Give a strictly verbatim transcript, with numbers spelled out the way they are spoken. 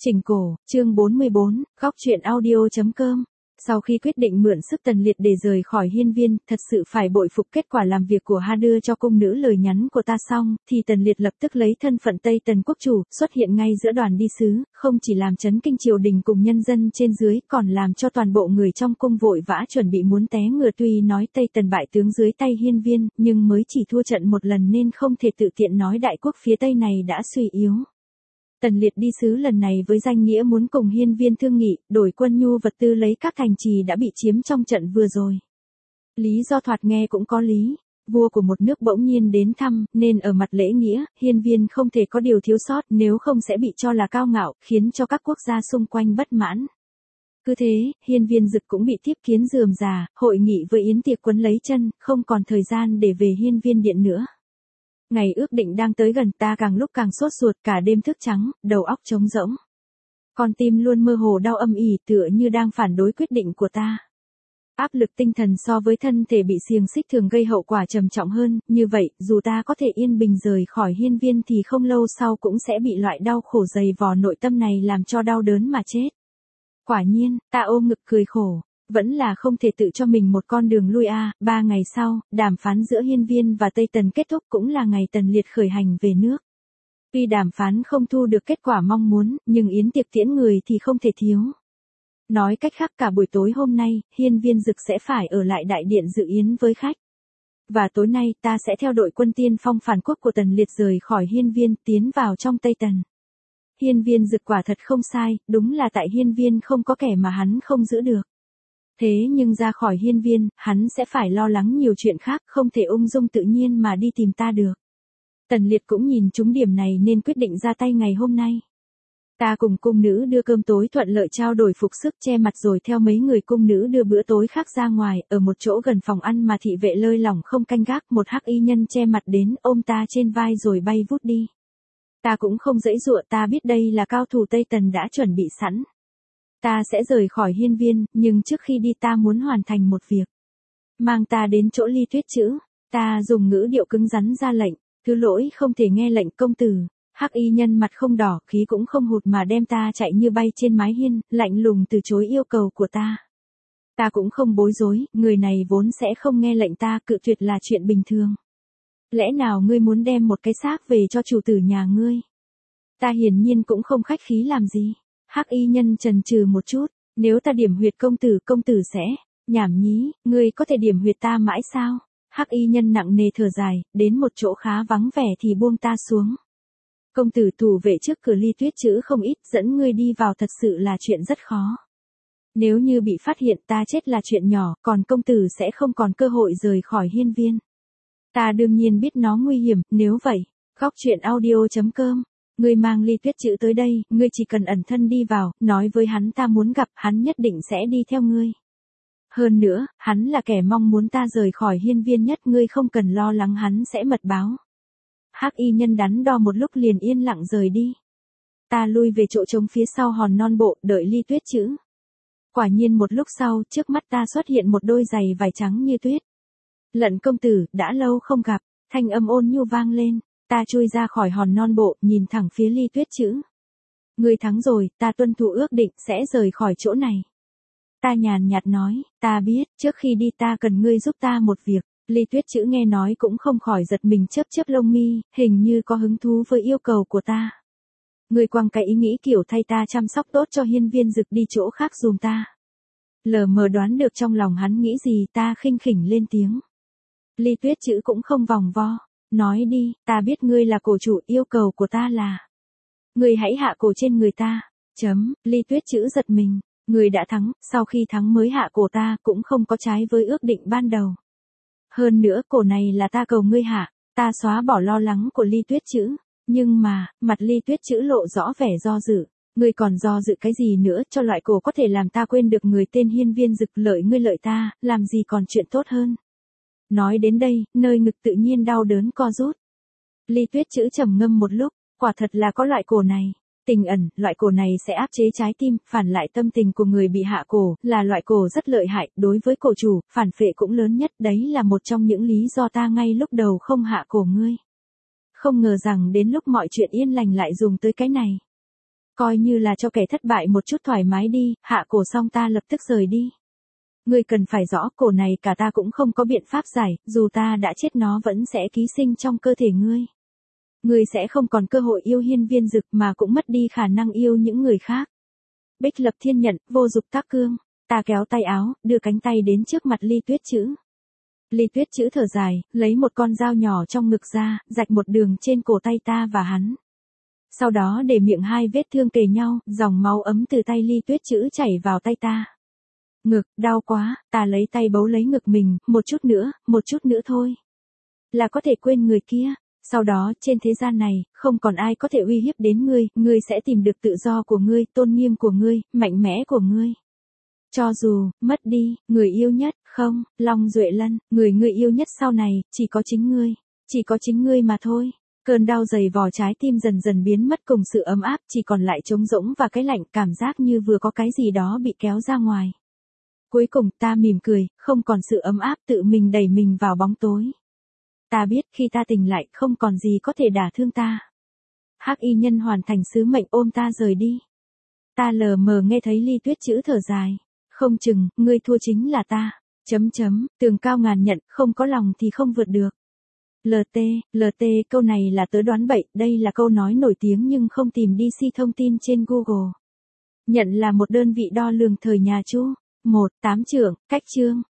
Chỉnh cổ, chương bốn mươi bốn, góc truyện audio chấm com. Sau khi quyết định mượn sức Tần Liệt để rời khỏi hiên viên, thật sự phải bội phục kết quả làm việc của Ha đưa cho cung nữ lời nhắn của ta xong, thì Tần Liệt lập tức lấy thân phận Tây Tần quốc chủ, xuất hiện ngay giữa đoàn đi sứ, không chỉ làm chấn kinh triều đình cùng nhân dân trên dưới, còn làm cho toàn bộ người trong cung vội vã chuẩn bị muốn té ngựa. Tuy nói Tây Tần bại tướng dưới tay hiên viên, nhưng mới chỉ thua trận một lần nên không thể tự tiện nói đại quốc phía Tây này đã suy yếu. Tần Liệt đi sứ lần này với danh nghĩa muốn cùng hiên viên thương nghị, đổi quân nhu vật tư lấy các thành trì đã bị chiếm trong trận vừa rồi. Lý do thoạt nghe cũng có lý, vua của một nước bỗng nhiên đến thăm, nên ở mặt lễ nghĩa, hiên viên không thể có điều thiếu sót, nếu không sẽ bị cho là cao ngạo, khiến cho các quốc gia xung quanh bất mãn. Cứ thế, hiên viên dực cũng bị tiếp kiến rườm rà, hội nghị với yến tiệc quấn lấy chân, không còn thời gian để về hiên viên điện nữa. Ngày ước định đang tới gần, ta càng lúc càng sốt ruột, cả đêm thức trắng, đầu óc trống rỗng. Con tim luôn mơ hồ đau âm ỉ, tựa như đang phản đối quyết định của ta. Áp lực tinh thần so với thân thể bị xiềng xích thường gây hậu quả trầm trọng hơn, như vậy, dù ta có thể yên bình rời khỏi hiên viên thì không lâu sau cũng sẽ bị loại đau khổ dày vò nội tâm này làm cho đau đớn mà chết. Quả nhiên, ta ôm ngực cười khổ. Vẫn là không thể tự cho mình một con đường lui a. À. Ba ngày sau, đàm phán giữa hiên viên và Tây Tần kết thúc, cũng là ngày Tần Liệt khởi hành về nước. Tuy đàm phán không thu được kết quả mong muốn, nhưng yến tiệc tiễn người thì không thể thiếu. Nói cách khác, cả buổi tối hôm nay, hiên viên dực sẽ phải ở lại đại điện dự yến với khách. Và tối nay ta sẽ theo đội quân tiên phong phản quốc của Tần Liệt rời khỏi hiên viên, tiến vào trong Tây Tần. Hiên viên dực quả thật không sai, đúng là tại hiên viên không có kẻ mà hắn không giữ được. Thế nhưng ra khỏi hiên viên, hắn sẽ phải lo lắng nhiều chuyện khác, không thể ung dung tự nhiên mà đi tìm ta được. Tần Liệt cũng nhìn trúng điểm này nên quyết định ra tay ngày hôm nay. Ta cùng cung nữ đưa cơm tối thuận lợi trao đổi phục sức che mặt rồi theo mấy người cung nữ đưa bữa tối khác ra ngoài, ở một chỗ gần phòng ăn mà thị vệ lơi lỏng không canh gác, một hắc y nhân che mặt đến ôm ta trên vai rồi bay vút đi. Ta cũng không giãy giụa, ta biết đây là cao thủ Tây Tần đã chuẩn bị sẵn. Ta sẽ rời khỏi hiên viên, nhưng trước khi đi ta muốn hoàn thành một việc. Mang ta đến chỗ Ly Tuyết Chữ. Ta dùng ngữ điệu cứng rắn ra lệnh, thứ lỗi không thể nghe lệnh công tử. Hắc y nhân mặt không đỏ, khí cũng không hụt mà đem ta chạy như bay trên mái hiên, lạnh lùng từ chối yêu cầu của ta. Ta cũng không bối rối, người này vốn sẽ không nghe lệnh ta, cự tuyệt là chuyện bình thường. Lẽ nào ngươi muốn đem một cái xác về cho chủ tử nhà ngươi? Ta hiển nhiên cũng không khách khí làm gì. Hắc y nhân chần chừ một chút, nếu ta điểm huyệt công tử, công tử sẽ, nhảm nhí, ngươi có thể điểm huyệt ta mãi sao? Hắc y nhân nặng nề thở dài, đến một chỗ khá vắng vẻ thì buông ta xuống. Công tử thủ vệ trước cửa Ly Tuyết Chữ không ít, dẫn ngươi đi vào thật sự là chuyện rất khó. Nếu như bị phát hiện ta chết là chuyện nhỏ, còn công tử sẽ không còn cơ hội rời khỏi hiên viên. Ta đương nhiên biết nó nguy hiểm, nếu vậy, góc truyện audio chấm com. Ngươi mang Ly Tuyết Chữ tới đây, ngươi chỉ cần ẩn thân đi vào, nói với hắn ta muốn gặp, hắn nhất định sẽ đi theo ngươi. Hơn nữa, hắn là kẻ mong muốn ta rời khỏi hiên viên nhất, ngươi không cần lo lắng hắn sẽ mật báo. Hắc y nhân đắn đo một lúc liền yên lặng rời đi. Ta lui về chỗ trống phía sau hòn non bộ, đợi Ly Tuyết Chữ. Quả nhiên một lúc sau, trước mắt ta xuất hiện một đôi giày vải trắng như tuyết. Lận công tử, đã lâu không gặp, thanh âm ôn nhu vang lên. Ta chui ra khỏi hòn non bộ, nhìn thẳng phía Ly Tuyết Chữ. Ngươi thắng rồi, ta tuân thủ ước định, sẽ rời khỏi chỗ này. Ta nhàn nhạt nói, ta biết, trước khi đi ta cần ngươi giúp ta một việc. Ly Tuyết Chữ nghe nói cũng không khỏi giật mình, chớp chớp lông mi, hình như có hứng thú với yêu cầu của ta. Ngươi quăng cái ý nghĩ kiểu thay ta chăm sóc tốt cho hiên viên dực đi chỗ khác dùm ta. Lờ mờ đoán được trong lòng hắn nghĩ gì, ta khinh khỉnh lên tiếng. Ly Tuyết Chữ cũng không vòng vo. Nói đi, ta biết ngươi là cổ chủ, yêu cầu của ta là ngươi hãy hạ cổ trên người ta. Chấm, Ly Tuyết Chữ giật mình, ngươi đã thắng, sau khi thắng mới hạ cổ ta, cũng không có trái với ước định ban đầu. Hơn nữa, cổ này là ta cầu ngươi hạ, ta xóa bỏ lo lắng của Ly Tuyết Chữ, nhưng mà, mặt Ly Tuyết Chữ lộ rõ vẻ do dự. Ngươi còn do dự cái gì nữa, cho loại cổ có thể làm ta quên được người tên hiên viên dực, lợi ngươi lợi ta, làm gì còn chuyện tốt hơn. Nói đến đây, nơi ngực tự nhiên đau đớn co rút. Ly Tuyết Chữ trầm ngâm một lúc, quả thật là có loại cổ này. Tình ẩn, loại cổ này sẽ áp chế trái tim, phản lại tâm tình của người bị hạ cổ, là loại cổ rất lợi hại, đối với cổ chủ, phản phệ cũng lớn nhất, đấy là một trong những lý do ta ngay lúc đầu không hạ cổ ngươi. Không ngờ rằng đến lúc mọi chuyện yên lành lại dùng tới cái này. Coi như là cho kẻ thất bại một chút thoải mái đi, hạ cổ xong ta lập tức rời đi. Ngươi cần phải rõ, cổ này cả ta cũng không có biện pháp giải, dù ta đã chết nó vẫn sẽ ký sinh trong cơ thể ngươi. Ngươi sẽ không còn cơ hội yêu Hiên Viên Dực mà cũng mất đi khả năng yêu những người khác. Bích Lập Thiên nhận, vô dục tác cương. Ta kéo tay áo, đưa cánh tay đến trước mặt Ly Tuyết Chữ. Ly Tuyết Chữ thở dài, lấy một con dao nhỏ trong ngực ra, rạch một đường trên cổ tay ta và hắn. Sau đó để miệng hai vết thương kề nhau, dòng máu ấm từ tay Ly Tuyết Chữ chảy vào tay ta. Ngực, đau quá, ta lấy tay bấu lấy ngực mình, một chút nữa, một chút nữa thôi. Là có thể quên người kia. Sau đó, trên thế gian này, không còn ai có thể uy hiếp đến ngươi, ngươi sẽ tìm được tự do của ngươi, tôn nghiêm của ngươi, mạnh mẽ của ngươi. Cho dù, mất đi, người yêu nhất, không, Long Duệ Lân, người ngươi yêu nhất sau này, chỉ có chính ngươi, chỉ có chính ngươi mà thôi. Cơn đau dày vò trái tim dần dần biến mất cùng sự ấm áp, chỉ còn lại trống rỗng và cái lạnh, cảm giác như vừa có cái gì đó bị kéo ra ngoài. Cuối cùng ta mỉm cười, không còn sự ấm áp, tự mình đẩy mình vào bóng tối. Ta biết khi ta tỉnh lại không còn gì có thể đả thương ta. Hắc y nhân hoàn thành sứ mệnh ôm ta rời đi. Ta lờ mờ nghe thấy Ly Tuyết Chữ thở dài. Không chừng, ngươi thua chính là ta. Chấm chấm, tường cao ngàn nhận, không có lòng thì không vượt được. lờ tê, lờ tê, câu này là tớ đoán bậy, đây là câu nói nổi tiếng nhưng không tìm đi si thông tin trên Google. Nhận là một đơn vị đo lường thời nhà Chu. một. Tám trưởng, cách chương.